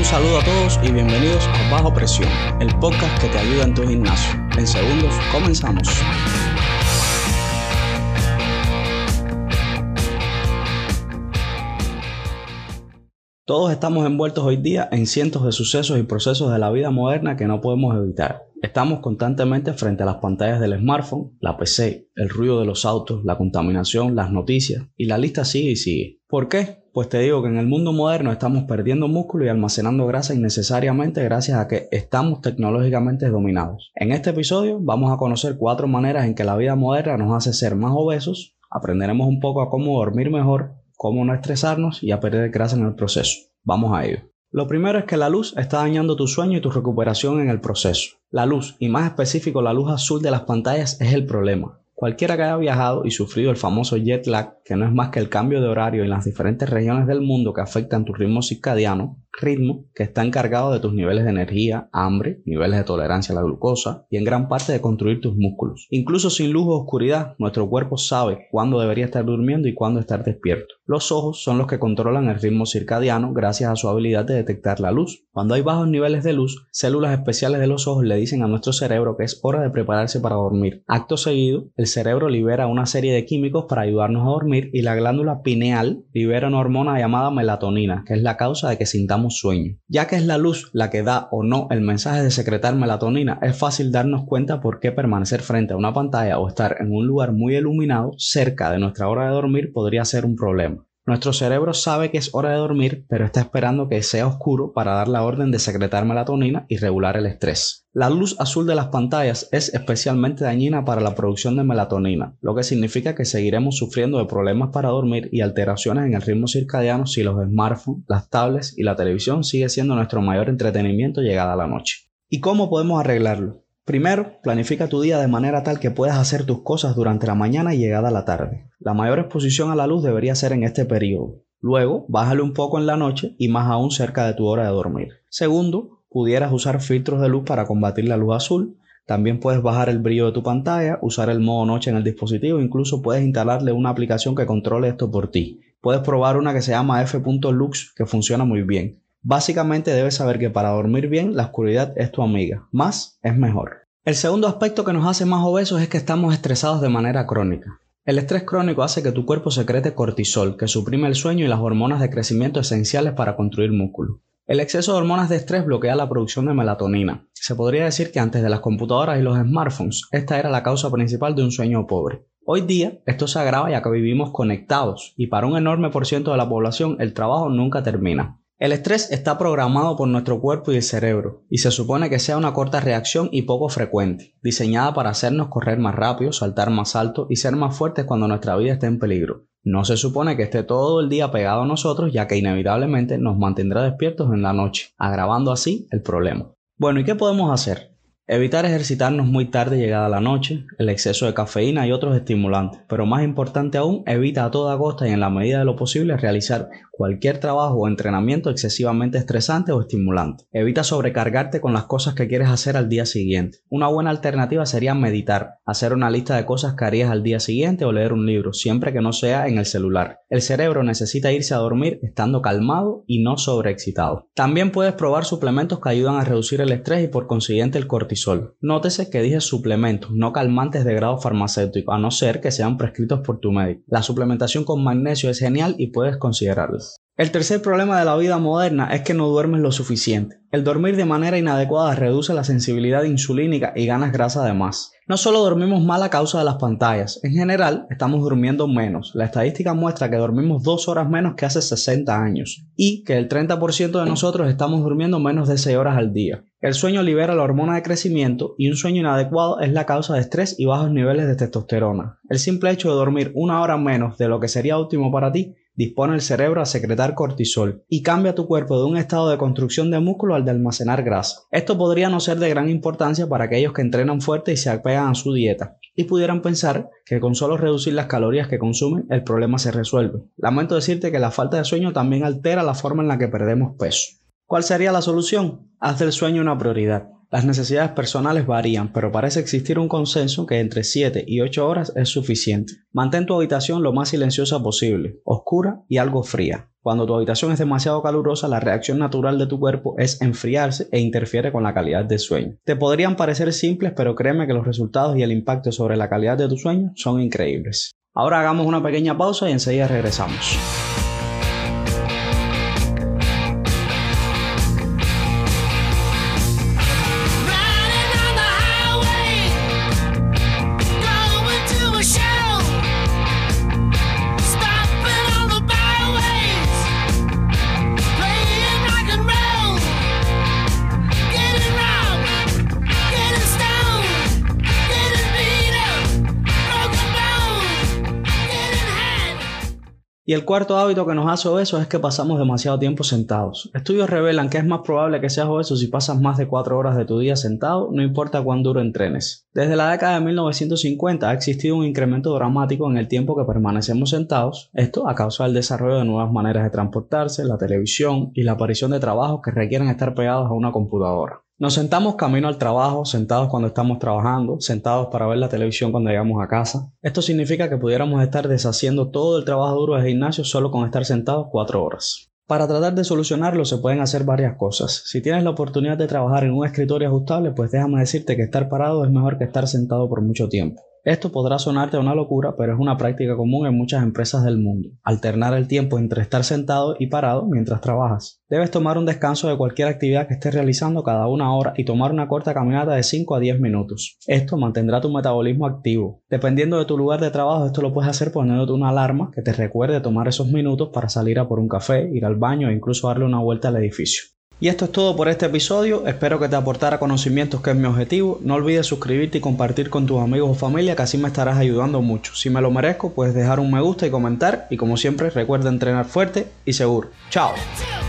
saludo a todos y bienvenidos a Bajo Presión, el podcast que te ayuda en tu gimnasio. En segundos, comenzamos. Todos estamos envueltos hoy día en cientos de sucesos y procesos de la vida moderna que no podemos evitar. Estamos constantemente frente a las pantallas del smartphone, la PC, el ruido de los autos, la contaminación, las noticias y la lista sigue y sigue. ¿Por qué? Pues te digo que en el mundo moderno estamos perdiendo músculo y almacenando grasa innecesariamente gracias a que estamos tecnológicamente dominados. En este episodio vamos a conocer 4 maneras en que la vida moderna nos hace ser más obesos, aprenderemos un poco a cómo dormir mejor, cómo no estresarnos y a perder grasa en el proceso. Vamos a ello. Lo primero es que la luz está dañando tu sueño y tu recuperación en el proceso. La luz, y más específico la luz azul de las pantallas, es el problema. Cualquiera que haya viajado y sufrido el famoso jet lag, que no es más que el cambio de horario en las diferentes regiones del mundo que afectan tu ritmo circadiano, ritmo que está encargado de tus niveles de energía, hambre, niveles de tolerancia a la glucosa y en gran parte de construir tus músculos. Incluso sin luz o oscuridad, nuestro cuerpo sabe cuándo debería estar durmiendo y cuándo estar despierto. Los ojos son los que controlan el ritmo circadiano gracias a su habilidad de detectar la luz. Cuando hay bajos niveles de luz, células especiales de los ojos le dicen a nuestro cerebro que es hora de prepararse para dormir. Acto seguido, el cerebro libera una serie de químicos para ayudarnos a dormir y la glándula pineal libera una hormona llamada melatonina, que es la causa de que sintamos sueño. Ya que es la luz la que da o no el mensaje de secretar melatonina, es fácil darnos cuenta por qué permanecer frente a una pantalla o estar en un lugar muy iluminado cerca de nuestra hora de dormir podría ser un problema. Nuestro cerebro sabe que es hora de dormir, pero está esperando que sea oscuro para dar la orden de secretar melatonina y regular el estrés. La luz azul de las pantallas es especialmente dañina para la producción de melatonina, lo que significa que seguiremos sufriendo de problemas para dormir y alteraciones en el ritmo circadiano si los smartphones, las tablets y la televisión sigue siendo nuestro mayor entretenimiento llegada la noche. ¿Y cómo podemos arreglarlo? Primero, planifica tu día de manera tal que puedas hacer tus cosas durante la mañana y llegada la tarde. La mayor exposición a la luz debería ser en este periodo. Luego, bájale un poco en la noche y más aún cerca de tu hora de dormir. Segundo, pudieras usar filtros de luz para combatir la luz azul. También puedes bajar el brillo de tu pantalla, usar el modo noche en el dispositivo, incluso puedes instalarle una aplicación que controle esto por ti. Puedes probar una que se llama F.Lux que funciona muy bien. Básicamente debes saber que para dormir bien la oscuridad es tu amiga, más es mejor. El segundo aspecto que nos hace más obesos es que estamos estresados de manera crónica. El estrés crónico hace que tu cuerpo secrete cortisol, que suprime el sueño y las hormonas de crecimiento esenciales para construir músculo. El exceso de hormonas de estrés bloquea la producción de melatonina. Se podría decir que antes de las computadoras y los smartphones, esta era la causa principal de un sueño pobre. Hoy día, esto se agrava ya que vivimos conectados y para un enorme porcentaje de la población el trabajo nunca termina. El estrés está programado por nuestro cuerpo y el cerebro, y se supone que sea una corta reacción y poco frecuente, diseñada para hacernos correr más rápido, saltar más alto y ser más fuertes cuando nuestra vida esté en peligro. No se supone que esté todo el día pegado a nosotros, ya que inevitablemente nos mantendrá despiertos en la noche, agravando así el problema. Bueno, ¿y qué podemos hacer? Evitar ejercitarnos muy tarde llegada la noche, el exceso de cafeína y otros estimulantes, pero más importante aún, evita a toda costa y en la medida de lo posible realizar cualquier trabajo o entrenamiento excesivamente estresante o estimulante. Evita sobrecargarte con las cosas que quieres hacer al día siguiente. Una buena alternativa sería meditar, hacer una lista de cosas que harías al día siguiente o leer un libro, siempre que no sea en el celular. El cerebro necesita irse a dormir estando calmado y no sobreexcitado. También puedes probar suplementos que ayudan a reducir el estrés y por consiguiente el cortisol. Nótese que dije suplementos, no calmantes de grado farmacéutico, a no ser que sean prescritos por tu médico. La suplementación con magnesio es genial y puedes considerarlo. El tercer problema de la vida moderna es que no duermes lo suficiente. El dormir de manera inadecuada reduce la sensibilidad insulínica y ganas grasa de más. No solo dormimos mal a causa de las pantallas, en general estamos durmiendo menos. La estadística muestra que dormimos 2 horas menos que hace 60 años y que el 30% de nosotros estamos durmiendo menos de 6 horas al día. El sueño libera la hormona de crecimiento y un sueño inadecuado es la causa de estrés y bajos niveles de testosterona. El simple hecho de dormir 1 hora menos de lo que sería óptimo para ti dispone el cerebro a secretar cortisol y cambia tu cuerpo de un estado de construcción de músculo al de almacenar grasa. Esto podría no ser de gran importancia para aquellos que entrenan fuerte y se apegan a su dieta y pudieran pensar que con solo reducir las calorías que consumen el problema se resuelve. Lamento decirte que la falta de sueño también altera la forma en la que perdemos peso. ¿Cuál sería la solución? Haz del sueño una prioridad. Las necesidades personales varían, pero parece existir un consenso que entre 7 y 8 horas es suficiente. Mantén tu habitación lo más silenciosa posible, oscura y algo fría. Cuando tu habitación es demasiado calurosa, la reacción natural de tu cuerpo es enfriarse e interfiere con la calidad del sueño. Te podrían parecer simples, pero créeme que los resultados y el impacto sobre la calidad de tu sueño son increíbles. Ahora hagamos una pequeña pausa y enseguida regresamos. Y el cuarto hábito que nos hace obesos es que pasamos demasiado tiempo sentados. Estudios revelan que es más probable que seas obeso si pasas más de 4 horas de tu día sentado, no importa cuán duro entrenes. Desde la década de 1950 ha existido un incremento dramático en el tiempo que permanecemos sentados, esto a causa del desarrollo de nuevas maneras de transportarse, la televisión y la aparición de trabajos que requieren estar pegados a una computadora. Nos sentamos camino al trabajo, sentados cuando estamos trabajando, sentados para ver la televisión cuando llegamos a casa. Esto significa que pudiéramos estar deshaciendo todo el trabajo duro del gimnasio solo con estar sentados 4 horas. Para tratar de solucionarlo se pueden hacer varias cosas. Si tienes la oportunidad de trabajar en un escritorio ajustable, pues déjame decirte que estar parado es mejor que estar sentado por mucho tiempo. Esto podrá sonarte una locura, pero es una práctica común en muchas empresas del mundo. Alternar el tiempo entre estar sentado y parado mientras trabajas. Debes tomar un descanso de cualquier actividad que estés realizando cada 1 hora y tomar una corta caminata de 5 a 10 minutos. Esto mantendrá tu metabolismo activo. Dependiendo de tu lugar de trabajo, esto lo puedes hacer poniéndote una alarma que te recuerde tomar esos minutos para salir a por un café, ir al baño e incluso darle una vuelta al edificio. Y esto es todo por este episodio, espero que te aportara conocimientos, que es mi objetivo. No olvides suscribirte y compartir con tus amigos o familia, que así me estarás ayudando mucho. Si me lo merezco, puedes dejar un me gusta y comentar, y como siempre recuerda entrenar fuerte y seguro. ¡Chao!